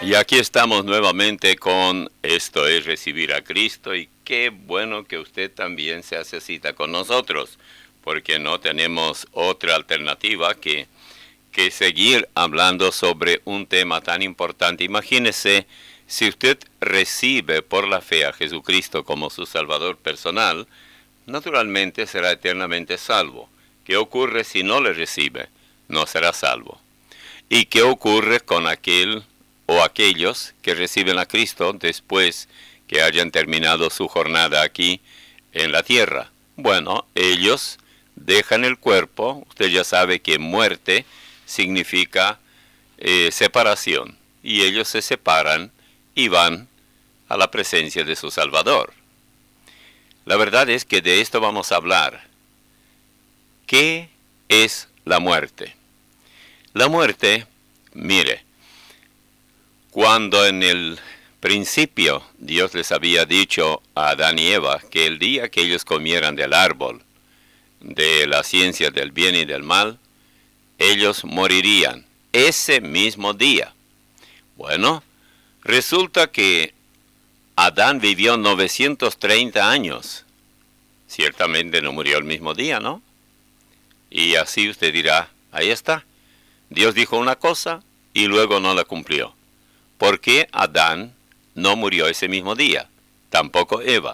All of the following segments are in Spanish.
Y aquí estamos nuevamente con Esto es Recibir a Cristo, y qué bueno que usted también se hace cita con nosotros, porque no tenemos otra alternativa que seguir hablando sobre un tema tan importante. Imagínese, si usted recibe por la fe a Jesucristo como su Salvador personal, naturalmente será eternamente salvo. ¿Qué ocurre si no le recibe? No será salvo. ¿Y qué ocurre con aquel o aquellos que reciben a Cristo después que hayan terminado su jornada aquí en la tierra? Bueno, ellos dejan el cuerpo. Usted ya sabe que muerte significa separación, y ellos se separan y van a la presencia de su Salvador. La verdad es que de esto vamos a hablar. ¿Qué es la muerte? La muerte, mire, cuando en el principio Dios les había dicho a Adán y Eva que el día que ellos comieran del árbol de la ciencia del bien y del mal, ellos morirían ese mismo día. Bueno, resulta que Adán vivió 930 años. Ciertamente no murió el mismo día, ¿no? Y así usted dirá, ahí está. Dios dijo una cosa y luego no la cumplió. ¿Por qué Adán no murió ese mismo día? Tampoco Eva.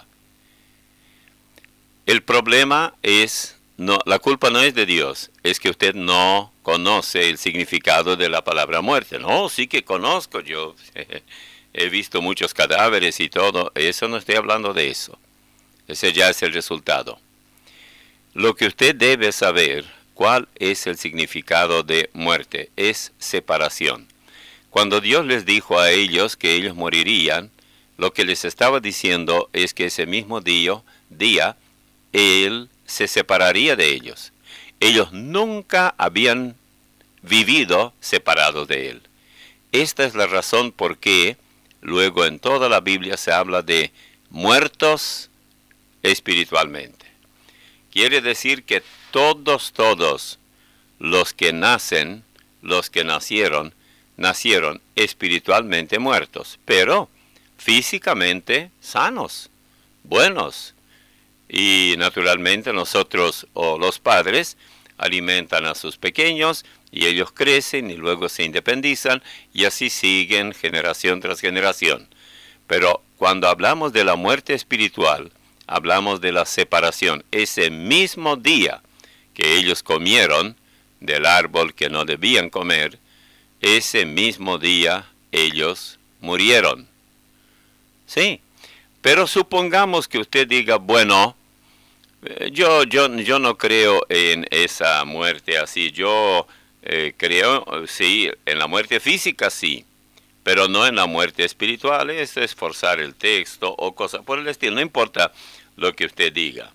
El problema es, no, la culpa no es de Dios, es que usted no conoce el significado de la palabra muerte. No, sí que conozco, yo he visto muchos cadáveres y todo, eso no estoy hablando de eso. Ese ya es el resultado. Lo que usted debe saber, ¿cuál es el significado de muerte? Es separación. Cuando Dios les dijo a ellos que ellos morirían, lo que les estaba diciendo es que ese mismo día Él se separaría de ellos. Ellos nunca habían vivido separados de Él. Esta es la razón por qué luego en toda la Biblia se habla de muertos espiritualmente. Quiere decir que todos los que nacen, los que nacieron espiritualmente muertos, pero físicamente sanos, buenos. Y naturalmente nosotros o los padres alimentan a sus pequeños y ellos crecen y luego se independizan y así siguen generación tras generación. Pero cuando hablamos de la muerte espiritual, hablamos de la separación. Ese mismo día que ellos comieron del árbol que no debían comer, ese mismo día ellos murieron. Sí, pero supongamos que usted diga, bueno, yo no creo en esa muerte así. Yo creo, sí, en la muerte física sí, pero no en la muerte espiritual. Eso es forzar el texto o cosas por el estilo. No importa lo que usted diga.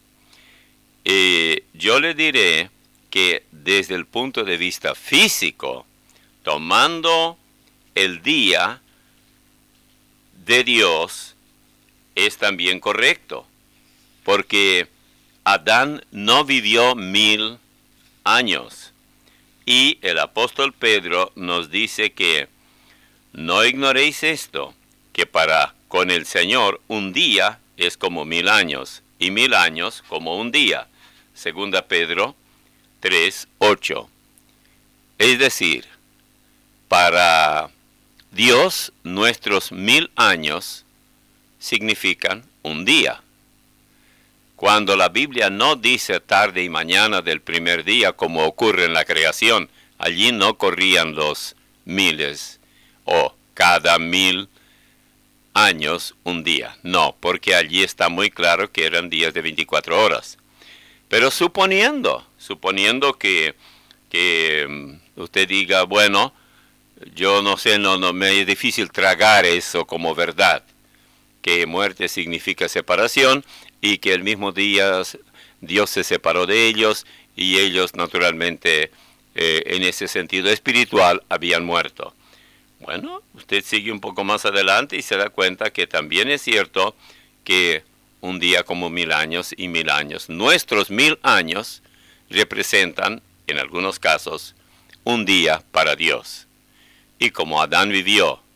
Yo le diré que desde el punto de vista físico, tomando el día de Dios, es también correcto, porque Adán no vivió 1000 años. Y el apóstol Pedro nos dice que no ignoréis esto, que para con el Señor un día es como 1000 años, y 1000 años como un día. Segunda Pedro 3:8. Es decir, para Dios nuestros 1000 años significan un día. Cuando la Biblia no dice tarde y mañana del primer día como ocurre en la creación, allí no corrían los miles o cada 1000 años un día. No, porque allí está muy claro que eran días de 24 horas. Pero suponiendo que usted diga, bueno, yo no sé, no me es difícil tragar eso como verdad, que muerte significa separación y que el mismo día Dios se separó de ellos y ellos naturalmente en ese sentido espiritual habían muerto. Bueno, usted sigue un poco más adelante y se da cuenta que también es cierto que un día como 1000 años y 1000 años, nuestros 1000 años representan, en algunos casos, un día para Dios. Y como Adán vivió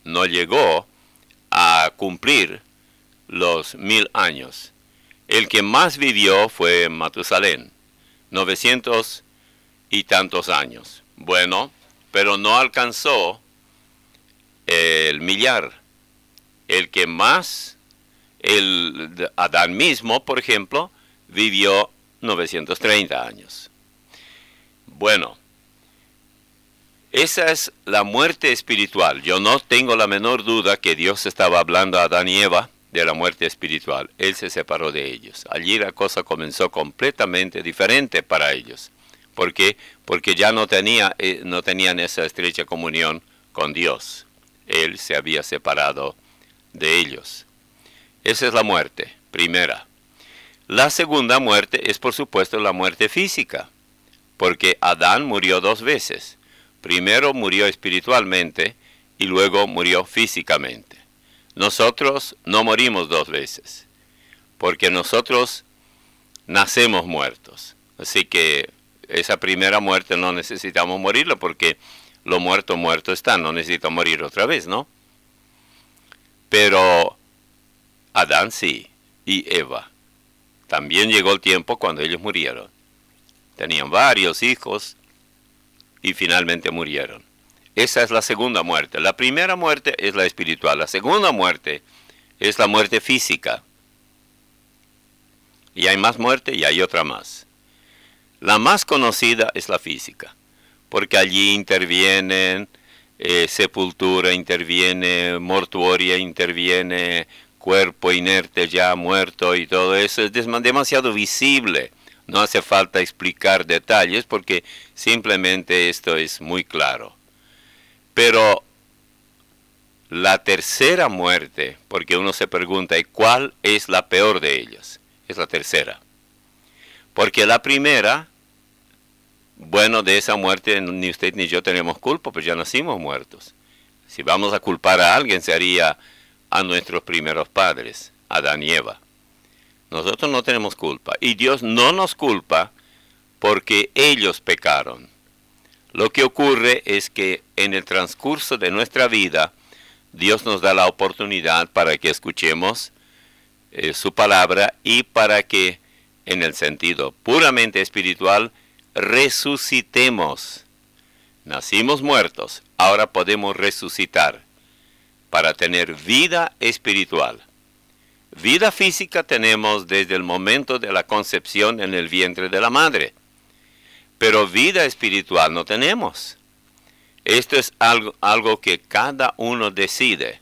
no llegó a cumplir los 1000 años. El que más vivió fue Matusalén, 900 y tantos años. Bueno, pero no alcanzó el millar. El que más, el Adán mismo, por ejemplo, vivió 930 años. Bueno, esa es la muerte espiritual. Yo no tengo la menor duda que Dios estaba hablando a Adán y Eva de la muerte espiritual. Él se separó de ellos. Allí la cosa comenzó completamente diferente para ellos. ¿Por qué? Porque ya no tenían esa estrecha comunión con Dios. Él se había separado de ellos. Esa es la muerte primera. La segunda muerte es, por supuesto, la muerte física, porque Adán murió 2 veces. Primero murió espiritualmente y luego murió físicamente. Nosotros no morimos 2 veces, porque nosotros nacemos muertos. Así que esa primera muerte no necesitamos morirla, porque lo muerto está, no necesita morir otra vez, ¿no? Pero Adán sí, y Eva. También llegó el tiempo cuando ellos murieron. Tenían varios hijos y finalmente murieron. Esa es la segunda muerte. La primera muerte es la espiritual. La segunda muerte es la muerte física. Y hay más muerte y hay otra más. La más conocida es la física, porque allí intervienen sepultura, interviene mortuoria, interviene cuerpo inerte ya muerto y todo eso. Es demasiado visible. No hace falta explicar detalles porque simplemente esto es muy claro. Pero la tercera muerte, porque uno se pregunta, ¿y cuál es la peor de ellas? Es la tercera. Porque la primera, bueno, de esa muerte ni usted ni yo tenemos culpa, pues ya nacimos muertos. Si vamos a culpar a alguien, sería a nuestros primeros padres, Adán y Eva. Nosotros no tenemos culpa. Y Dios no nos culpa porque ellos pecaron. Lo que ocurre es que en el transcurso de nuestra vida, Dios nos da la oportunidad para que escuchemos su palabra y para que, en el sentido puramente espiritual, resucitemos. Nacimos muertos, ahora podemos resucitar para tener vida espiritual. Vida física tenemos desde el momento de la concepción en el vientre de la madre, pero vida espiritual no tenemos. Esto es algo que cada uno decide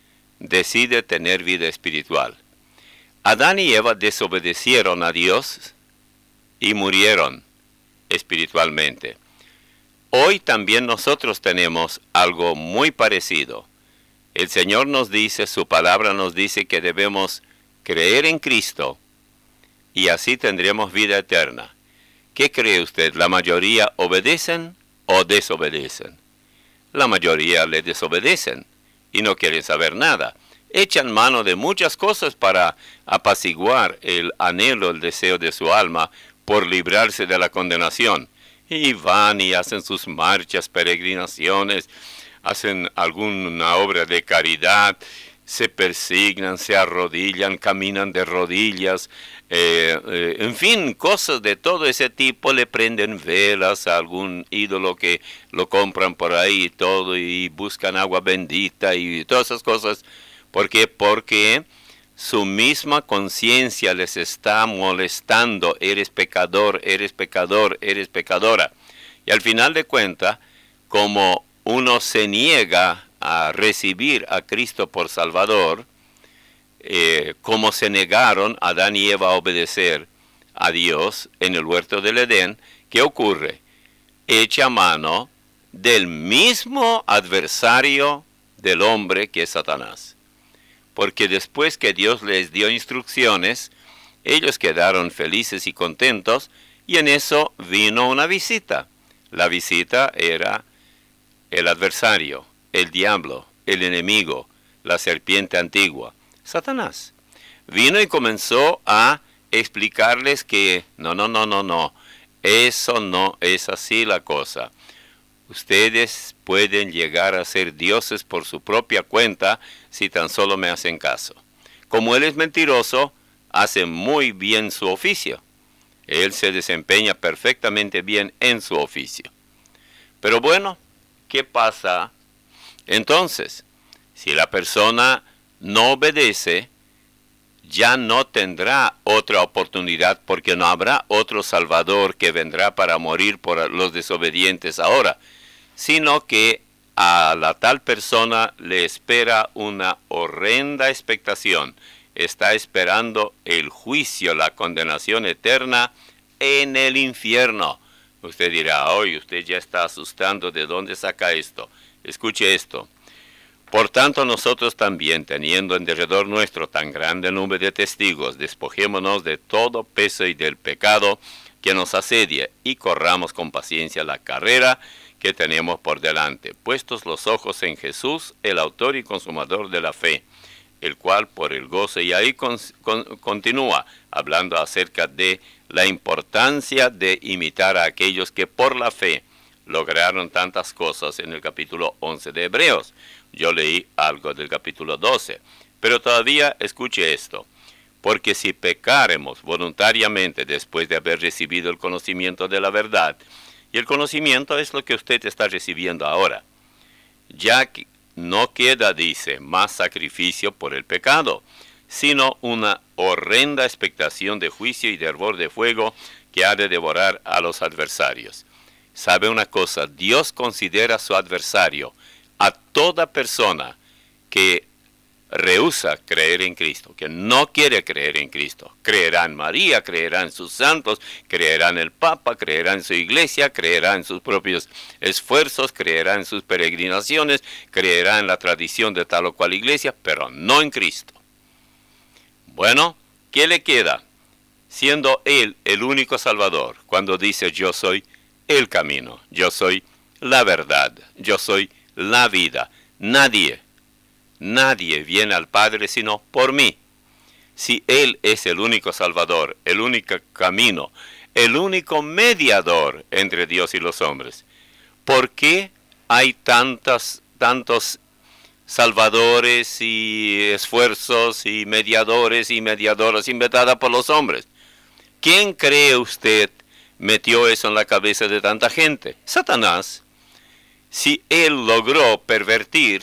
tener vida espiritual. Adán y Eva desobedecieron a Dios y murieron espiritualmente. Hoy también nosotros tenemos algo muy parecido. El Señor nos dice, su palabra nos dice que debemos creer en Cristo y así tendremos vida eterna. ¿Qué cree usted? ¿La mayoría obedecen o desobedecen? La mayoría le desobedecen y no quieren saber nada. Echan mano de muchas cosas para apaciguar el anhelo, el deseo de su alma por librarse de la condenación. Y van y hacen sus marchas, peregrinaciones, hacen alguna obra de caridad, se persignan, se arrodillan, caminan de rodillas, en fin, cosas de todo ese tipo. Le prenden velas a algún ídolo que lo compran por ahí y todo, y buscan agua bendita y todas esas cosas. ¿Por qué? Porque su misma conciencia les está molestando. Eres pecador, eres pecador, eres pecadora. Y al final de cuentas, como uno se niega a recibir a Cristo por Salvador, como se negaron Adán y Eva a obedecer a Dios en el huerto del Edén, ¿qué ocurre? Echa mano del mismo adversario del hombre que es Satanás. Porque después que Dios les dio instrucciones, ellos quedaron felices y contentos, y en eso vino una visita. La visita era el adversario, el diablo, el enemigo, la serpiente antigua, Satanás. Vino y comenzó a explicarles que no, eso no es así la cosa. Ustedes pueden llegar a ser dioses por su propia cuenta si tan solo me hacen caso. Como él es mentiroso, hace muy bien su oficio. Él se desempeña perfectamente bien en su oficio. Pero bueno, ¿qué pasa entonces? Si la persona no obedece, ya no tendrá otra oportunidad porque no habrá otro Salvador que vendrá para morir por los desobedientes ahora, sino que a la tal persona le espera una horrenda expectación. Está esperando el juicio, la condenación eterna en el infierno. Usted dirá, hoy usted ya está asustando, ¿de dónde saca esto? Escuche esto. Por tanto, nosotros también, teniendo en derredor nuestro tan grande número de testigos, despojémonos de todo peso y del pecado que nos asedia, y corramos con paciencia la carrera que tenemos por delante, puestos los ojos en Jesús, el autor y consumador de la fe, el cual por el gozo, y ahí continúa hablando acerca de la importancia de imitar a aquellos que por la fe lograron tantas cosas en el capítulo 11 de Hebreos. Yo leí algo del capítulo 12, pero todavía escuche esto. Porque si pecáremos voluntariamente después de haber recibido el conocimiento de la verdad, y el conocimiento es lo que usted está recibiendo ahora, ya que no queda, dice, más sacrificio por el pecado, sino una horrenda expectación de juicio y de hervor de fuego que ha de devorar a los adversarios. ¿Sabe una cosa? Dios considera su adversario a toda persona que rehúsa creer en Cristo, que no quiere creer en Cristo. Creerá en María, creerá en sus santos, creerá en el Papa, creerá en su iglesia, creerá en sus propios esfuerzos, creerá en sus peregrinaciones, creerá en la tradición de tal o cual iglesia, pero no en Cristo. Bueno, ¿qué le queda? Siendo Él el único Salvador, cuando dice yo soy el camino, yo soy la verdad, yo soy la vida. Nadie viene al Padre sino por mí. Si Él es el único Salvador, el único camino, el único mediador entre Dios y los hombres, ¿por qué hay tantos salvadores y esfuerzos y mediadores y mediadoras inventadas por los hombres? ¿Quién cree usted metió eso en la cabeza de tanta gente? Satanás. Si él logró pervertir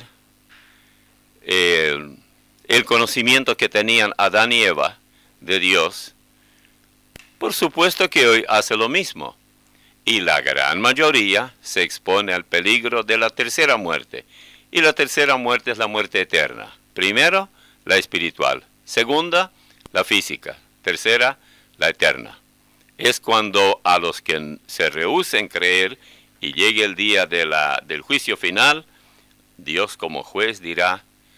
el conocimiento que tenían Adán y Eva de Dios, por supuesto que hoy hace lo mismo. Y la gran mayoría se expone al peligro de la tercera muerte. Y la tercera muerte es la muerte eterna. Primero, la espiritual. Segunda, la física. Tercera, la eterna. Es cuando a los que se rehúsen creer y llegue el día del juicio final, Dios como juez dirá,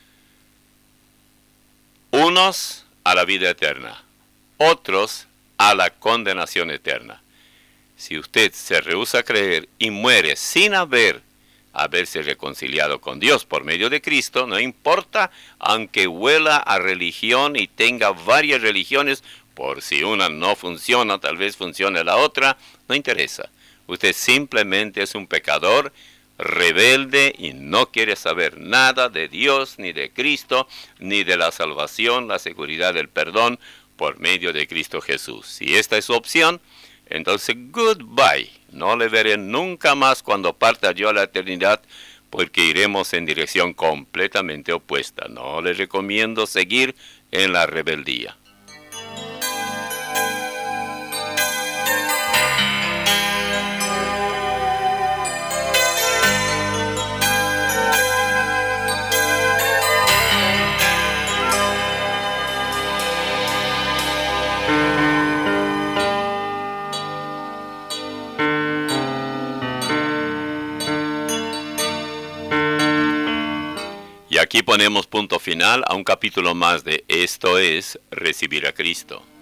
unos a la vida eterna, otros a la condenación eterna. Si usted se rehúsa a creer y muere sin haberse reconciliado con Dios por medio de Cristo, no importa, aunque huela a religión y tenga varias religiones, por si una no funciona, tal vez funcione la otra, no interesa. Usted simplemente es un pecador rebelde y no quiere saber nada de Dios, ni de Cristo, ni de la salvación, la seguridad del perdón por medio de Cristo Jesús. Si esta es su opción, entonces goodbye. No le veré nunca más cuando parta yo a la eternidad, porque iremos en dirección completamente opuesta. No le recomiendo seguir en la rebeldía. Y aquí ponemos punto final a un capítulo más de Esto es Recibir a Cristo.